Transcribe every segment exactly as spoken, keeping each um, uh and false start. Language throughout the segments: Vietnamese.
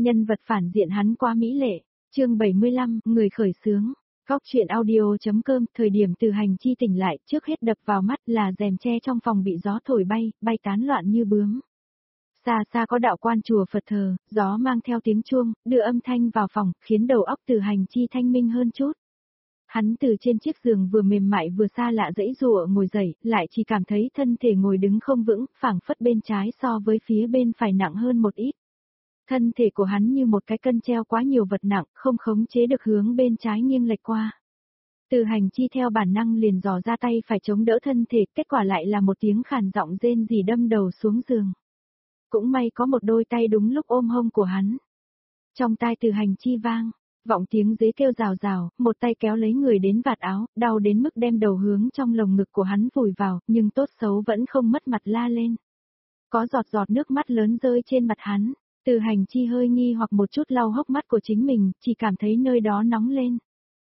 Nhân vật phản diện hắn quá mỹ lệ. Chương bảy mươi lăm, người khởi xướng. Góc truyện audio.com, thời điểm Từ Hành Chi tỉnh lại, trước hết đập vào mắt là rèm tre trong phòng bị gió thổi bay, bay tán loạn như bướm. Xa xa có đạo quan chùa Phật thờ, gió mang theo tiếng chuông, đưa âm thanh vào phòng, khiến đầu óc Từ Hành Chi thanh minh hơn chút. Hắn từ trên chiếc giường vừa mềm mại vừa xa lạ dãy dụa ngồi dậy, lại chỉ cảm thấy thân thể ngồi đứng không vững, phảng phất bên trái so với phía bên phải nặng hơn một ít. Thân thể của hắn như một cái cân treo quá nhiều vật nặng, không khống chế được hướng bên trái nghiêng lệch qua. Từ Hành Chi theo bản năng liền dò ra tay phải chống đỡ thân thể, kết quả lại là một tiếng khàn giọng rên rỉ đâm đầu xuống giường. Cũng may có một đôi tay đúng lúc ôm hông của hắn. Trong tai Từ Hành Chi vang, vọng tiếng dế kêu rào rào, một tay kéo lấy người đến vạt áo, đau đến mức đem đầu hướng trong lồng ngực của hắn vùi vào, nhưng tốt xấu vẫn không mất mặt la lên. Có giọt giọt nước mắt lớn rơi trên mặt hắn. Từ Hành Chi hơi nghi hoặc một chút lau hốc mắt của chính mình, chỉ cảm thấy nơi đó nóng lên.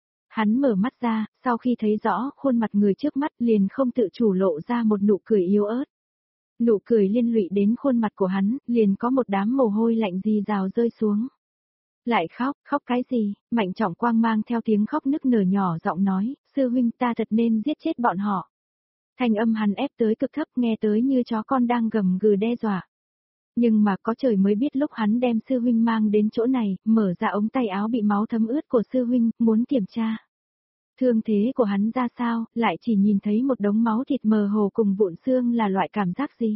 Hắn mở mắt ra, sau khi thấy rõ khuôn mặt người trước mắt liền không tự chủ lộ ra một nụ cười yếu ớt. Nụ cười liên lụy đến khuôn mặt của hắn, liền có một đám mồ hôi lạnh rì rào rơi xuống. Lại khóc, khóc cái gì? Mạnh Trọng Quang mang theo tiếng khóc nức nở nhỏ giọng nói, sư huynh ta thật nên giết chết bọn họ. Thanh âm hắn ép tới cực thấp nghe tới như chó con đang gầm gừ đe dọa. Nhưng mà có trời mới biết lúc hắn đem sư huynh mang đến chỗ này, mở ra ống tay áo bị máu thấm ướt của sư huynh, muốn kiểm tra. Thương thế của hắn ra sao, lại chỉ nhìn thấy một đống máu thịt mờ hồ cùng vụn xương là loại cảm giác gì?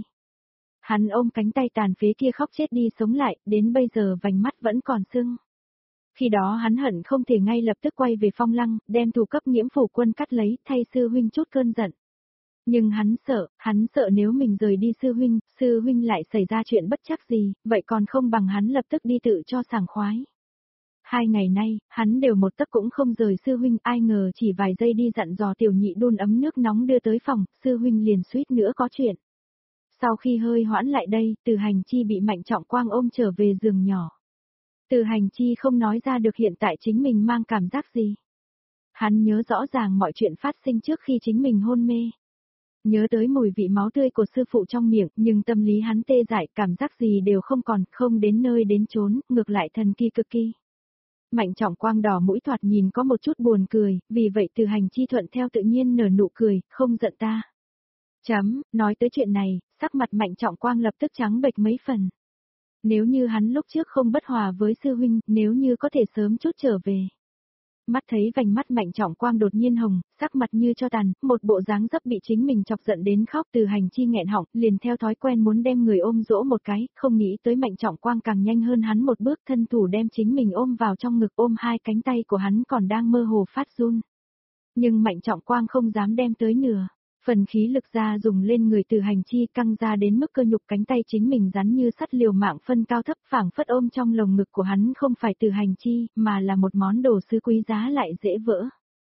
Hắn ôm cánh tay tàn phế kia khóc chết đi sống lại, đến bây giờ vành mắt vẫn còn sưng. Khi đó hắn hận không thể ngay lập tức quay về Phong Lăng, đem thủ cấp Nghiễm Phủ Quân cắt lấy, thay sư huynh chút cơn giận. Nhưng hắn sợ, hắn sợ nếu mình rời đi sư huynh, sư huynh lại xảy ra chuyện bất chắc gì, vậy còn không bằng hắn lập tức đi tự cho sảng khoái. Hai ngày nay, hắn đều một tấc cũng không rời sư huynh, ai ngờ chỉ vài giây đi dặn dò tiểu nhị đun ấm nước nóng đưa tới phòng, sư huynh liền suýt nữa có chuyện. Sau khi hơi hoãn lại đây, Từ Hành Chi bị Mạnh Trọng Quang ôm trở về giường nhỏ. Từ Hành Chi không nói ra được hiện tại chính mình mang cảm giác gì. Hắn nhớ rõ ràng mọi chuyện phát sinh trước khi chính mình hôn mê. Nhớ tới mùi vị máu tươi của sư phụ trong miệng, nhưng tâm lý hắn tê dại, cảm giác gì đều không còn, không đến nơi đến chốn, ngược lại thần kỳ cực kỳ. Mạnh Trọng Quang đỏ mũi thoạt nhìn có một chút buồn cười, vì vậy Từ Hành Chi thuận theo tự nhiên nở nụ cười, không giận ta. Chấm, nói tới chuyện này, sắc mặt Mạnh Trọng Quang lập tức trắng bệch mấy phần. Nếu như hắn lúc trước không bất hòa với sư huynh, nếu như có thể sớm chút trở về. Mắt thấy vành mắt Mạnh Trọng Quang đột nhiên hồng, sắc mặt như cho tàn, một bộ dáng dấp bị chính mình chọc giận đến khóc. Từ Hành Chi nghẹn họng, liền theo thói quen muốn đem người ôm dỗ một cái, không nghĩ tới Mạnh Trọng Quang càng nhanh hơn hắn một bước, thân thủ đem chính mình ôm vào trong ngực, ôm hai cánh tay của hắn còn đang mơ hồ phát run. Nhưng Mạnh Trọng Quang không dám đem tới nửa. Phần khí lực ra dùng lên người Từ Hành Chi căng ra đến mức cơ nhục cánh tay chính mình rắn như sắt liều mạng phân cao thấp, phảng phất ôm trong lồng ngực của hắn không phải Từ Hành Chi, mà là một món đồ sứ quý giá lại dễ vỡ.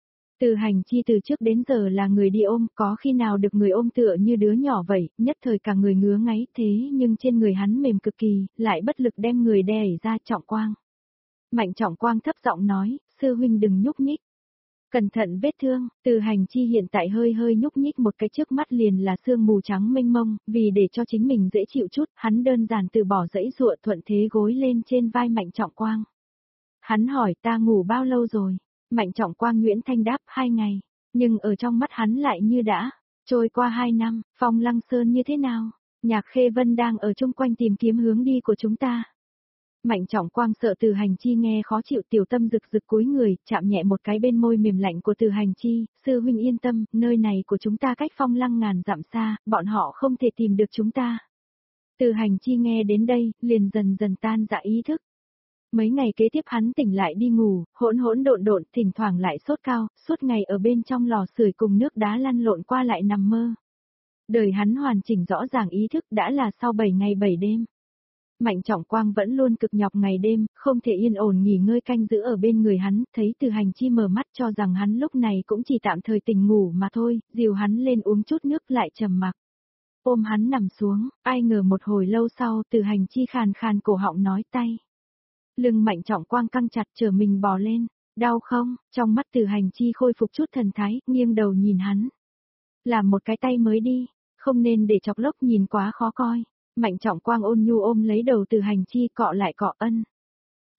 Từ Hành Chi từ trước đến giờ là người đi ôm, có khi nào được người ôm tựa như đứa nhỏ vậy, nhất thời cả người ngứa ngáy, thế nhưng trên người hắn mềm cực kỳ, lại bất lực đem người đè ra. Trọng Quang. Mạnh Trọng Quang thấp giọng nói, sư huynh đừng nhúc nhích. Cẩn thận vết thương. Từ Hành Chi hiện tại hơi hơi nhúc nhích một cái trước mắt liền là sương mù trắng mênh mông, vì để cho chính mình dễ chịu chút, hắn đơn giản từ bỏ dãy dụa thuận thế gối lên trên vai Mạnh Trọng Quang. Hắn hỏi ta ngủ bao lâu rồi? Mạnh Trọng Quang Nguyễn Thanh đáp hai ngày, nhưng ở trong mắt hắn lại như đã trôi qua hai năm. Phong Lăng Sơn như thế nào? Nhạc Khê Vân đang ở chung quanh tìm kiếm hướng đi của chúng ta. Mạnh Trọng Quang sợ Từ Hành Chi nghe khó chịu, tiểu tâm rực rực cúi người, chạm nhẹ một cái bên môi mềm lạnh của Từ Hành Chi, sư huynh yên tâm, nơi này của chúng ta cách Phong Lăng ngàn dặm xa, bọn họ không thể tìm được chúng ta. Từ Hành Chi nghe đến đây, liền dần dần tan dạ ý thức. Mấy ngày kế tiếp hắn tỉnh lại đi ngủ, hỗn hỗn độn độn, thỉnh thoảng lại sốt cao, suốt ngày ở bên trong lò sưởi cùng nước đá lăn lộn qua lại nằm mơ. Đời hắn hoàn chỉnh rõ ràng ý thức đã là sau bảy ngày bảy đêm. Mạnh Trọng Quang vẫn luôn cực nhọc ngày đêm, không thể yên ổn nghỉ ngơi canh giữ ở bên người hắn, thấy Từ Hành Chi mở mắt cho rằng hắn lúc này cũng chỉ tạm thời tỉnh ngủ mà thôi, dìu hắn lên uống chút nước lại trầm mặc. Ôm hắn nằm xuống, ai ngờ một hồi lâu sau Từ Hành Chi khàn khàn cổ họng nói tay. Lưng Mạnh Trọng Quang căng chặt chờ mình bò lên, đau không? Trong mắt Từ Hành Chi khôi phục chút thần thái, nghiêng đầu nhìn hắn. Làm một cái tay mới đi, không nên để chọc lốc nhìn quá khó coi. Mạnh Trọng Quang ôn nhu ôm lấy đầu Từ Hành Chi cọ lại cọ ân.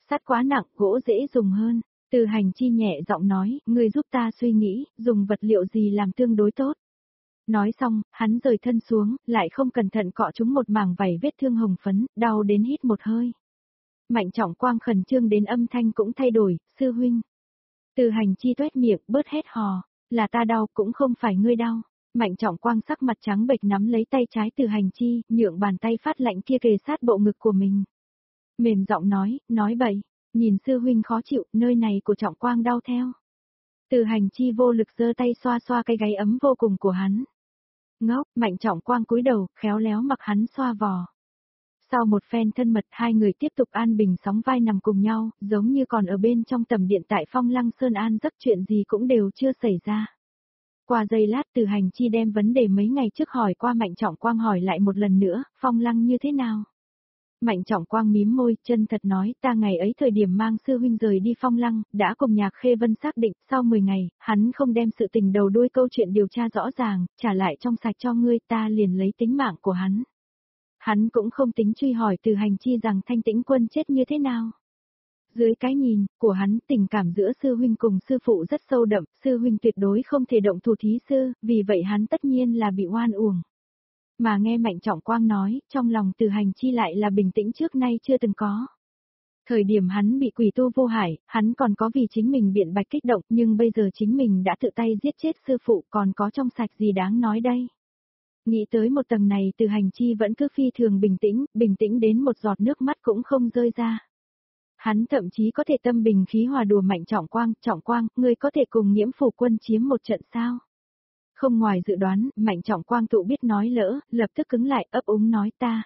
Sắt quá nặng, gỗ dễ dùng hơn. Từ Hành Chi nhẹ giọng nói, ngươi giúp ta suy nghĩ, dùng vật liệu gì làm tương đối tốt. Nói xong, hắn rời thân xuống, lại không cẩn thận cọ trúng một mảng vảy vết thương hồng phấn, đau đến hít một hơi. Mạnh Trọng Quang khẩn trương đến âm thanh cũng thay đổi, sư huynh. Từ Hành Chi tuét miệng, bớt hét hò, là ta đau cũng không phải ngươi đau. Mạnh Trọng Quang sắc mặt trắng bệch nắm lấy tay trái Từ Hành Chi, nhượng bàn tay phát lạnh kia kề sát bộ ngực của mình. Mềm giọng nói, nói bậy, nhìn sư huynh khó chịu, nơi này của Trọng Quang đau theo. Từ Hành Chi vô lực giơ tay xoa xoa cái gáy ấm vô cùng của hắn. Ngốc, Mạnh Trọng Quang cúi đầu, khéo léo mặc hắn xoa vò. Sau một phen thân mật, hai người tiếp tục an bình sóng vai nằm cùng nhau, giống như còn ở bên trong tầm điện tại Phong Lăng Sơn an giấc, chuyện gì cũng đều chưa xảy ra. Qua giây lát Từ Hành Chi đem vấn đề mấy ngày trước hỏi qua Mạnh Trọng Quang hỏi lại một lần nữa, Phong Lăng như thế nào? Mạnh Trọng Quang mím môi, chân thật nói, ta ngày ấy thời điểm mang sư huynh rời đi Phong Lăng, đã cùng Nhạc Khê Vân xác định, sau mười ngày, hắn không đem sự tình đầu đuôi câu chuyện điều tra rõ ràng, trả lại trong sạch cho ngươi, ta liền lấy tính mạng của hắn. Hắn cũng không tính truy hỏi Từ Hành Chi rằng Thanh Tĩnh Quân chết như thế nào. Dưới cái nhìn của hắn, tình cảm giữa sư huynh cùng sư phụ rất sâu đậm, sư huynh tuyệt đối không thể động thủ thí sư, vì vậy hắn tất nhiên là bị oan uổng. Mà nghe Mạnh Trọng Quang nói, trong lòng Từ Hành Chi lại là bình tĩnh trước nay chưa từng có. Thời điểm hắn bị quỷ tu vô hải, hắn còn có vì chính mình biện bạch kích động, nhưng bây giờ chính mình đã tự tay giết chết sư phụ, còn có trong sạch gì đáng nói đây. Nghĩ tới một tầng này, Từ Hành Chi vẫn cứ phi thường bình tĩnh, bình tĩnh đến một giọt nước mắt cũng không rơi ra. Hắn thậm chí có thể tâm bình khí hòa đùa Mạnh Trọng Quang, Trọng Quang, ngươi có thể cùng Nghiễm Phủ Quân chiếm một trận sao? Không ngoài dự đoán, Mạnh Trọng Quang tụ biết nói lỡ, lập tức cứng lại, ấp úng nói ta.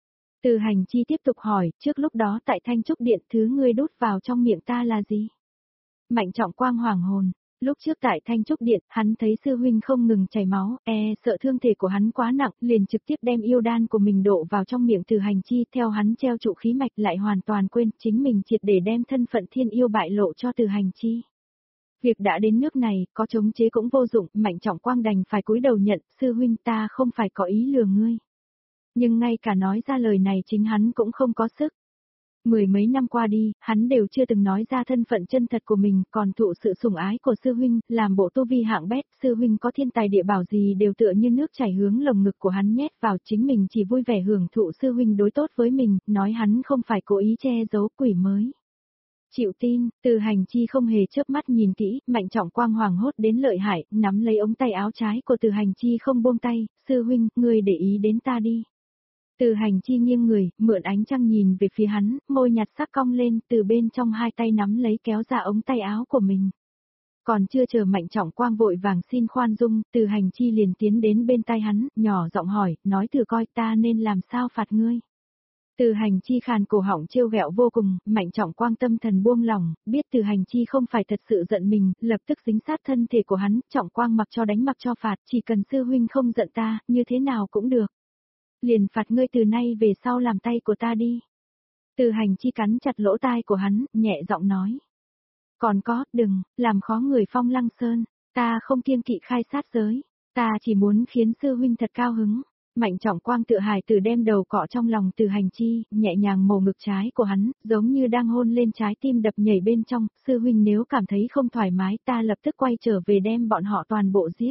Từ Hành Chi tiếp tục hỏi, trước lúc đó tại Thanh Trúc Điện thứ ngươi đút vào trong miệng ta là gì? Mạnh Trọng Quang hoảng hồn, lúc trước tại Thanh Trúc Điện, hắn thấy sư huynh không ngừng chảy máu, e sợ thương thể của hắn quá nặng, liền trực tiếp đem yêu đan của mình đổ vào trong miệng Từ Hành Chi, theo hắn treo trụ khí mạch lại hoàn toàn quên chính mình triệt để đem thân phận thiên yêu bại lộ cho Từ Hành Chi. Việc đã đến nước này, có chống chế cũng vô dụng, Mạnh Trọng Quang đành phải cúi đầu nhận, sư huynh ta không phải có ý lừa ngươi. Nhưng ngay cả nói ra lời này chính hắn cũng không có sức. Mười mấy năm qua đi, hắn đều chưa từng nói ra thân phận chân thật của mình, còn thụ sự sủng ái của sư huynh, làm bộ tu vi hạng bét, sư huynh có thiên tài địa bảo gì đều tựa như nước chảy hướng lồng ngực của hắn nhét vào, chính mình chỉ vui vẻ hưởng thụ sư huynh đối tốt với mình, nói hắn không phải cố ý che giấu quỷ mới. Chịu tin, Từ Hành Chi không hề chớp mắt nhìn kỹ, Mạnh Trọng Quang hoàng hốt đến lợi hại, nắm lấy ống tay áo trái của Từ Hành Chi không buông tay, sư huynh, ngươi để ý đến ta đi. Từ Hành Chi nghiêng người, mượn ánh trăng nhìn về phía hắn, môi nhạt sắc cong lên, từ bên trong hai tay nắm lấy kéo ra ống tay áo của mình. Còn chưa chờ Mạnh Trọng Quang vội vàng xin khoan dung, Từ Hành Chi liền tiến đến bên tai hắn, nhỏ giọng hỏi, nói thử coi ta nên làm sao phạt ngươi. Từ Hành Chi khàn cổ họng trêu ghẹo vô cùng, Mạnh Trọng Quang tâm thần buông lòng, biết Từ Hành Chi không phải thật sự giận mình, lập tức dính sát thân thể của hắn, Trọng Quang mặc cho đánh mặc cho phạt, chỉ cần sư huynh không giận ta, như thế nào cũng được. Liền phạt ngươi từ nay về sau làm tay của ta đi. Từ Hành Chi cắn chặt lỗ tai của hắn, nhẹ giọng nói. Còn có, đừng, làm khó người Phong Lăng Sơn, ta không kiêng kỵ khai sát giới, ta chỉ muốn khiến sư huynh thật cao hứng. Mạnh Trọng Quang tự hài từ đem đầu cọ trong lòng Từ Hành Chi, nhẹ nhàng mổ ngực trái của hắn, giống như đang hôn lên trái tim đập nhảy bên trong, sư huynh nếu cảm thấy không thoải mái ta lập tức quay trở về đem bọn họ toàn bộ giết.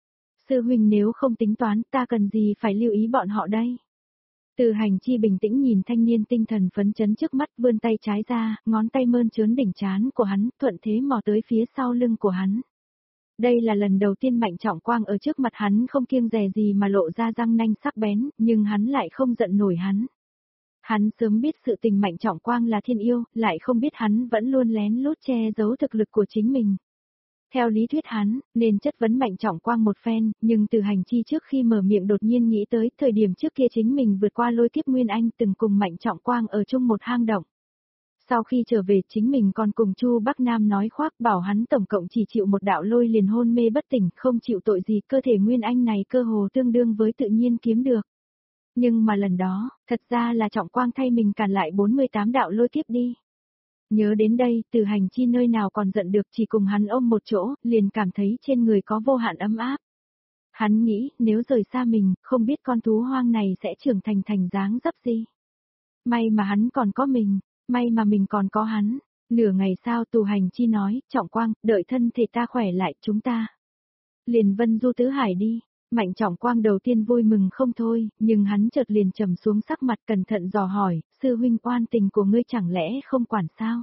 Sư huynh nếu không tính toán ta cần gì phải lưu ý bọn họ đây. Từ Hành Chi bình tĩnh nhìn thanh niên tinh thần phấn chấn trước mắt, vươn tay trái ra, ngón tay mơn trớn đỉnh trán của hắn, thuận thế mò tới phía sau lưng của hắn. Đây là lần đầu tiên Mạnh Trọng Quang ở trước mặt hắn không kiêng dè gì mà lộ ra răng nanh sắc bén, nhưng hắn lại không giận nổi hắn. Hắn sớm biết sự tình Mạnh Trọng Quang là thiên yêu, lại không biết hắn vẫn luôn lén lút che giấu thực lực của chính mình. Theo lý thuyết hắn, nên chất vấn Mạnh Trọng Quang một phen, nhưng Từ Hành Chi trước khi mở miệng đột nhiên nghĩ tới thời điểm trước kia chính mình vượt qua lôi kiếp Nguyên Anh từng cùng Mạnh Trọng Quang ở chung một hang động. Sau khi trở về chính mình còn cùng Chu Bắc Nam nói khoác bảo hắn tổng cộng chỉ chịu một đạo lôi liền hôn mê bất tỉnh, không chịu tội gì, cơ thể Nguyên Anh này cơ hồ tương đương với tự nhiên kiếm được. Nhưng mà lần đó, thật ra là Trọng Quang thay mình cản lại bốn mươi tám đạo lôi kiếp đi. Nhớ đến đây, Từ Hành Chi nơi nào còn giận được, chỉ cùng hắn ôm một chỗ, liền cảm thấy trên người có vô hạn ấm áp. Hắn nghĩ, nếu rời xa mình, không biết con thú hoang này sẽ trưởng thành thành dáng dấp gì. May mà hắn còn có mình. May mà mình còn có hắn. Nửa ngày sau Tù Hành Chi nói, Trọng Quang, đợi thân thể ta khỏe lại chúng ta liền vân du tứ hải đi. Mạnh Trọng Quang đầu tiên vui mừng không thôi, nhưng hắn chợt liền trầm xuống sắc mặt cẩn thận dò hỏi, sư huynh oan tình của ngươi chẳng lẽ không quản sao?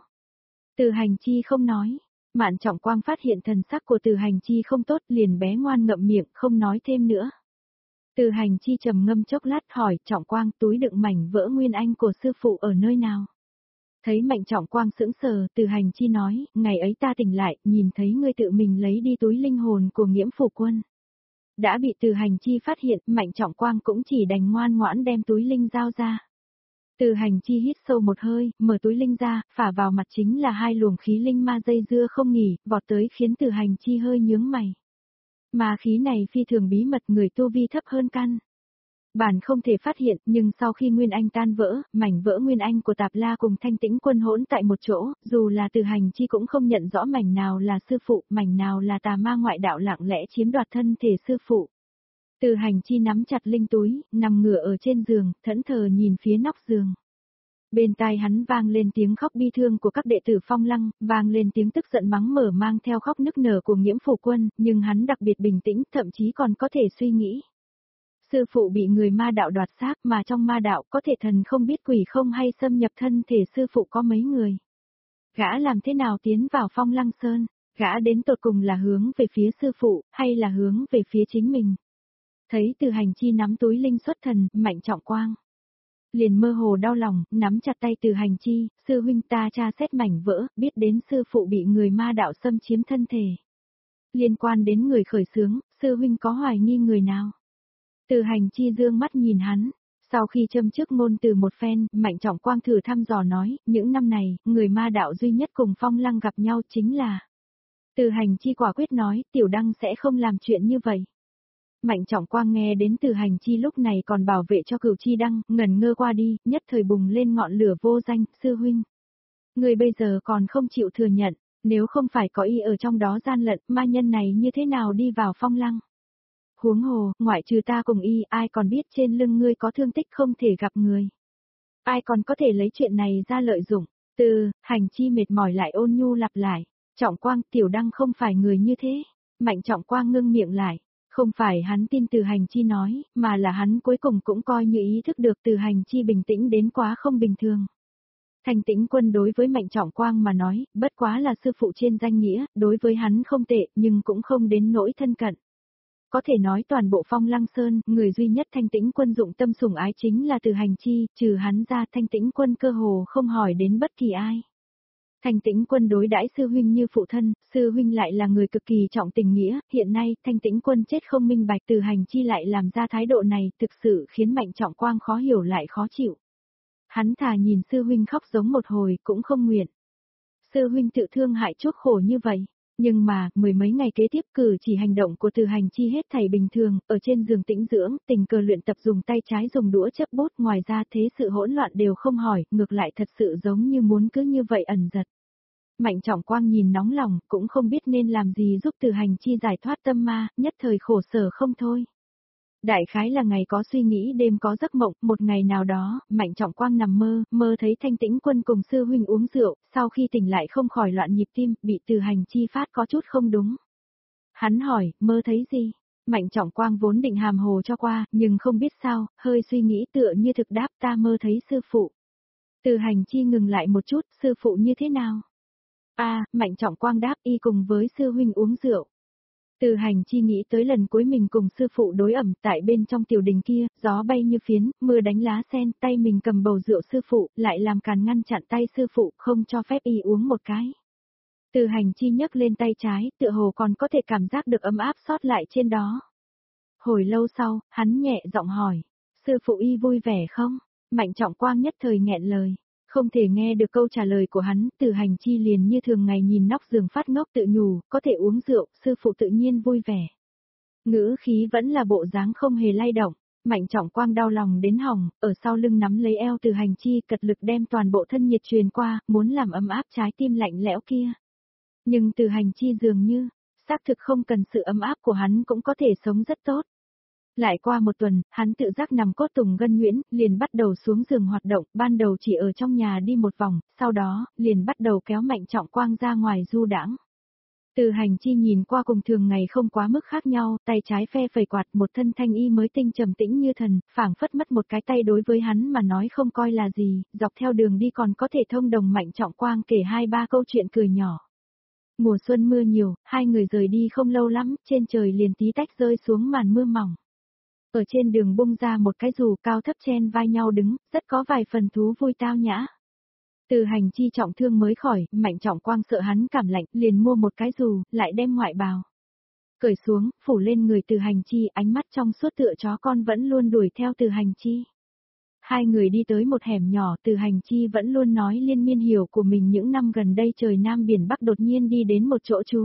Từ Hành Chi không nói. Mạn Trọng Quang phát hiện thần sắc của Từ Hành Chi không tốt liền bé ngoan ngậm miệng không nói thêm nữa. Từ Hành Chi trầm ngâm chốc lát hỏi Trọng Quang túi đựng mảnh vỡ nguyên anh của sư phụ ở nơi nào? Thấy Mạnh Trọng Quang sững sờ, Từ Hành Chi nói, ngày ấy ta tỉnh lại, nhìn thấy ngươi tự mình lấy đi túi linh hồn của Nghiễm Phủ Quân. Đã bị Từ Hành Chi phát hiện, Mạnh Trọng Quang cũng chỉ đành ngoan ngoãn đem túi linh giao ra. Từ Hành Chi hít sâu một hơi, mở túi linh ra, phả vào mặt chính là hai luồng khí linh ma dây dưa không nghỉ, vọt tới khiến Từ Hành Chi hơi nhướng mày. Mà khí này phi thường bí mật, người tu vi thấp hơn căn bản không thể phát hiện, nhưng sau khi Nguyên Anh tan vỡ, mảnh vỡ Nguyên Anh của Tạp La cùng Thanh Tĩnh Quân hỗn tại một chỗ, dù là Từ Hành Chi cũng không nhận rõ mảnh nào là sư phụ, mảnh nào là tà ma ngoại đạo lặng lẽ chiếm đoạt thân thể sư phụ. Từ Hành Chi nắm chặt linh túi, nằm ngửa ở trên giường, thẫn thờ nhìn phía nóc giường. Bên tai hắn vang lên tiếng khóc bi thương của các đệ tử Phong Lăng, vang lên tiếng tức giận mắng mở mang theo khóc nức nở của Nghiễm Phủ Quân, nhưng hắn đặc biệt bình tĩnh, thậm chí còn có thể suy nghĩ. Sư phụ bị người ma đạo đoạt xác mà trong ma đạo có thể thần không biết quỷ không hay xâm nhập thân thể sư phụ có mấy người. Gã làm thế nào tiến vào Phong Lăng Sơn, gã đến tột cùng là hướng về phía sư phụ, hay là hướng về phía chính mình. Thấy Từ Hành Chi nắm túi linh xuất thần, Mạnh Trọng Quang liền mơ hồ đau lòng, nắm chặt tay Từ Hành Chi, sư huynh ta tra xét mảnh vỡ, biết đến sư phụ bị người ma đạo xâm chiếm thân thể. Liên quan đến người khởi xướng, sư huynh có hoài nghi người nào? Từ Hành Chi dương mắt nhìn hắn, sau khi châm trước ngôn từ một phen, Mạnh Trọng Quang thử thăm dò nói, những năm này, người ma đạo duy nhất cùng Phong Lăng gặp nhau chính là. Từ Hành Chi quả quyết nói, Tiểu Đăng sẽ không làm chuyện như vậy. Mạnh Trọng Quang nghe đến Từ Hành Chi lúc này còn bảo vệ cho Cửu Chi Đăng, ngẩn ngơ qua đi, nhất thời bùng lên ngọn lửa vô danh, sư huynh. Người bây giờ còn không chịu thừa nhận, nếu không phải có y ở trong đó gian lận, ma nhân này như thế nào đi vào Phong Lăng. Huống hồ, ngoại trừ ta cùng y, ai còn biết trên lưng ngươi có thương tích không thể gặp người. Ai còn có thể lấy chuyện này ra lợi dụng. Từ Hành Chi mệt mỏi lại ôn nhu lặp lại. Trọng Quang, Tiểu Đăng không phải người như thế. Mạnh Trọng Quang ngưng miệng lại. Không phải hắn tin Từ Hành Chi nói, mà là hắn cuối cùng cũng coi như ý thức được Từ Hành Chi bình tĩnh đến quá không bình thường. Thanh Tĩnh Quân đối với Mạnh Trọng Quang mà nói, bất quá là sư phụ trên danh nghĩa, đối với hắn không tệ, nhưng cũng không đến nỗi thân cận. Có thể nói toàn bộ Phong Lăng Sơn, người duy nhất Thanh Tĩnh Quân dụng tâm sủng ái chính là Từ Hành Chi, trừ hắn ra Thanh Tĩnh Quân cơ hồ không hỏi đến bất kỳ ai. Thanh Tĩnh Quân đối đãi sư huynh như phụ thân, sư huynh lại là người cực kỳ trọng tình nghĩa, hiện nay Thanh Tĩnh Quân chết không minh bạch, Từ Hành Chi lại làm ra thái độ này, thực sự khiến Mạnh Trọng Quang khó hiểu lại khó chịu. Hắn thà nhìn sư huynh khóc giống một hồi cũng không nguyện. Sư huynh tự thương hại chuốc khổ như vậy. Nhưng mà, mười mấy ngày kế tiếp cử chỉ hành động của Từ Hành Chi hết thảy bình thường, ở trên giường tĩnh dưỡng, tình cờ luyện tập dùng tay trái dùng đũa chấp bút, ngoài ra thế sự hỗn loạn đều không hỏi, ngược lại thật sự giống như muốn cứ như vậy ẩn giật. Mạnh Trọng Quang nhìn nóng lòng, cũng không biết nên làm gì giúp Từ Hành Chi giải thoát tâm ma, nhất thời khổ sở không thôi. Đại khái là ngày có suy nghĩ đêm có giấc mộng, một ngày nào đó, Mạnh Trọng Quang nằm mơ, mơ thấy Thanh Tĩnh Quân cùng sư huynh uống rượu, sau khi tỉnh lại không khỏi loạn nhịp tim, bị Từ Hành Chi phát có chút không đúng. Hắn hỏi, mơ thấy gì? Mạnh Trọng Quang vốn định hàm hồ cho qua, nhưng không biết sao, hơi suy nghĩ tựa như thực đáp ta mơ thấy sư phụ. Từ Hành Chi ngừng lại một chút, sư phụ như thế nào? À, Mạnh Trọng Quang đáp y cùng với sư huynh uống rượu. Từ Hành Chi nghĩ tới lần cuối mình cùng sư phụ đối ẩm tại bên trong tiểu đình kia, gió bay như phiến, mưa đánh lá sen, tay mình cầm bầu rượu sư phụ, lại làm càn ngăn chặn tay sư phụ, không cho phép y uống một cái. Từ Hành Chi nhấc lên tay trái, tựa hồ còn có thể cảm giác được ấm áp sót lại trên đó. Hồi lâu sau, hắn nhẹ giọng hỏi, sư phụ y vui vẻ không? Mạnh Trọng Quang nhất thời nghẹn lời. Không thể nghe được câu trả lời của hắn, Từ Hành Chi liền như thường ngày nhìn nóc giường phát ngốc tự nhủ, có thể uống rượu, sư phụ tự nhiên vui vẻ. Ngữ khí vẫn là bộ dáng không hề lay động, Mạnh Trọng Quang đau lòng đến hỏng, ở sau lưng nắm lấy eo Từ Hành Chi cật lực đem toàn bộ thân nhiệt truyền qua, muốn làm ấm áp trái tim lạnh lẽo kia. Nhưng Từ Hành Chi dường như, xác thực không cần sự ấm áp của hắn cũng có thể sống rất tốt. Lại qua một tuần, hắn tự giác nằm cốt tùng gân nhuyễn, liền bắt đầu xuống giường hoạt động, ban đầu chỉ ở trong nhà đi một vòng, sau đó, liền bắt đầu kéo Mạnh Trọng Quang ra ngoài du đãng. Từ Hành Chi nhìn qua cùng thường ngày không quá mức khác nhau, tay trái phe phẩy quạt, một thân thanh y mới tinh trầm tĩnh như thần, phảng phất mất một cái tay đối với hắn mà nói không coi là gì, dọc theo đường đi còn có thể thông đồng Mạnh Trọng Quang kể hai ba câu chuyện cười nhỏ. Mùa xuân mưa nhiều, hai người rời đi không lâu lắm, trên trời liền tí tách rơi xuống màn mưa mỏng. Ở trên đường bung ra một cái dù cao thấp chen vai nhau đứng, rất có vài phần thú vui tao nhã. Từ Hành Chi trọng thương mới khỏi, Mạnh Trọng Quang sợ hắn cảm lạnh, liền mua một cái dù, lại đem ngoại bào cởi xuống, phủ lên người Từ Hành Chi, ánh mắt trong suốt tựa chó con vẫn luôn đuổi theo Từ Hành Chi. Hai người đi tới một hẻm nhỏ, Từ Hành Chi vẫn luôn nói liên miên hiểu của mình những năm gần đây trời Nam Biển Bắc đột nhiên đi đến một chỗ trú.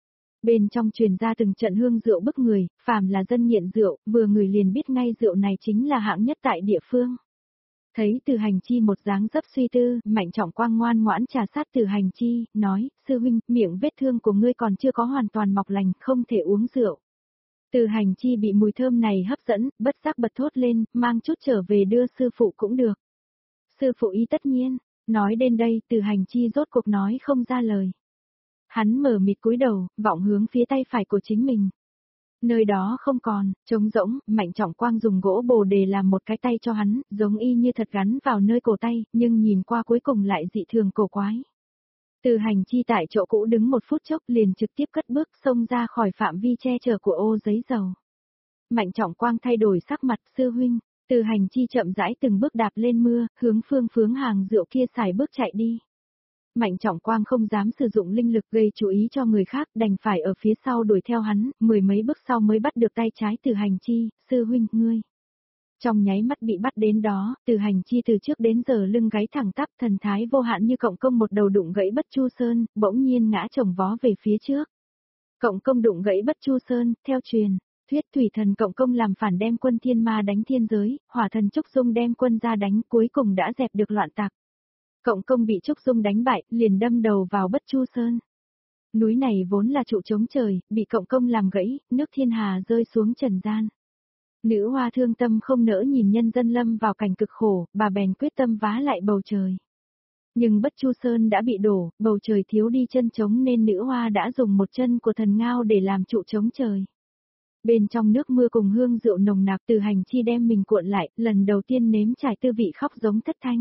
Bên trong truyền ra từng trận hương rượu bức người, phàm là dân nghiện rượu, vừa người liền biết ngay rượu này chính là hạng nhất tại địa phương. Thấy Từ Hành Chi một dáng dấp suy tư, Mạnh Trọng Quang ngoan ngoãn trà sát Từ Hành Chi, nói, sư huynh, miệng vết thương của ngươi còn chưa có hoàn toàn mọc lành, không thể uống rượu. Từ Hành Chi bị mùi thơm này hấp dẫn, bất giác bật thốt lên, mang chút trở về đưa sư phụ cũng được. Sư phụ ý tất nhiên, nói đến đây, Từ Hành Chi rốt cuộc nói không ra lời. Hắn mở mịt cúi đầu, vọng hướng phía tay phải của chính mình. Nơi đó không còn, trống rỗng, Mạnh Trọng Quang dùng gỗ bồ đề làm một cái tay cho hắn, giống y như thật gắn vào nơi cổ tay, nhưng nhìn qua cuối cùng lại dị thường cổ quái. Từ Hành Chi tại chỗ cũ đứng một phút chốc liền trực tiếp cất bước xông ra khỏi phạm vi che chở của ô giấy dầu. Mạnh Trọng Quang thay đổi sắc mặt, sư huynh, Từ Hành Chi chậm rãi từng bước đạp lên mưa, hướng phương hướng hàng rượu kia xài bước chạy đi. Mạnh Trọng Quang không dám sử dụng linh lực gây chú ý cho người khác, đành phải ở phía sau đuổi theo hắn, mười mấy bước sau mới bắt được tay trái Từ Hành Chi, sư huynh, ngươi. Trong nháy mắt bị bắt đến đó, Từ Hành Chi từ trước đến giờ lưng gáy thẳng tắp, thần thái vô hạn như cộng công một đầu đụng gãy Bất Chu Sơn, bỗng nhiên ngã chồng vó về phía trước. Cộng công đụng gãy Bất Chu Sơn, theo truyền, thuyết thủy thần cộng công làm phản đem quân thiên ma đánh thiên giới, hỏa thần Trúc Dung đem quân ra đánh, cuối cùng đã dẹp được loạn tặc. Cộng công bị Trúc Dung đánh bại, liền đâm đầu vào Bất Chu Sơn. Núi này vốn là trụ chống trời, bị cộng công làm gãy, nước thiên hà rơi xuống trần gian. Nữ hoa thương tâm không nỡ nhìn nhân dân lâm vào cảnh cực khổ, bà bèn quyết tâm vá lại bầu trời. Nhưng Bất Chu Sơn đã bị đổ, bầu trời thiếu đi chân trống nên nữ hoa đã dùng một chân của thần ngao để làm trụ chống trời. Bên trong nước mưa cùng hương rượu nồng nặc, Từ Hành Chi đem mình cuộn lại, lần đầu tiên nếm trải tư vị khóc giống thất thanh.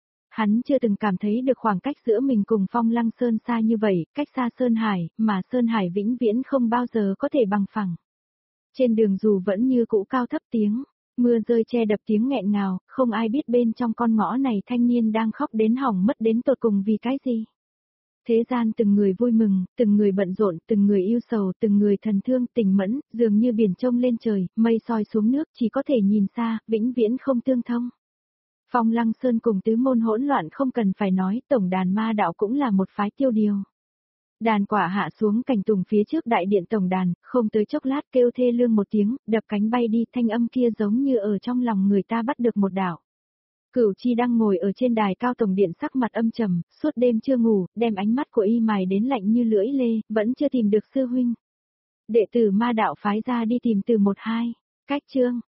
Hắn chưa từng cảm thấy được khoảng cách giữa mình cùng Phong Lăng Sơn xa như vậy, cách xa Sơn Hải, mà Sơn Hải vĩnh viễn không bao giờ có thể bằng phẳng. Trên đường dù vẫn như cũ cao thấp tiếng, mưa rơi che đập tiếng nghẹn ngào, không ai biết bên trong con ngõ này thanh niên đang khóc đến hỏng mất đến tột cùng vì cái gì. Thế gian từng người vui mừng, từng người bận rộn, từng người yêu sầu, từng người thần thương tình mẫn, dường như biển trông lên trời, mây soi xuống nước chỉ có thể nhìn xa, vĩnh viễn không tương thông. Phong Lăng Sơn cùng tứ môn hỗn loạn không cần phải nói, tổng đàn ma đạo cũng là một phái tiêu điều. Đàn quả hạ xuống cành tùng phía trước đại điện tổng đàn, không tới chốc lát kêu thê lương một tiếng, đập cánh bay đi, thanh âm kia giống như ở trong lòng người ta bắt được một đạo. Cửu Chi đang ngồi ở trên đài cao tổng điện sắc mặt âm trầm, suốt đêm chưa ngủ, đem ánh mắt của y mài đến lạnh như lưỡi lê, vẫn chưa tìm được sư huynh. Đệ tử ma đạo phái ra đi tìm từ một hai, cách chương.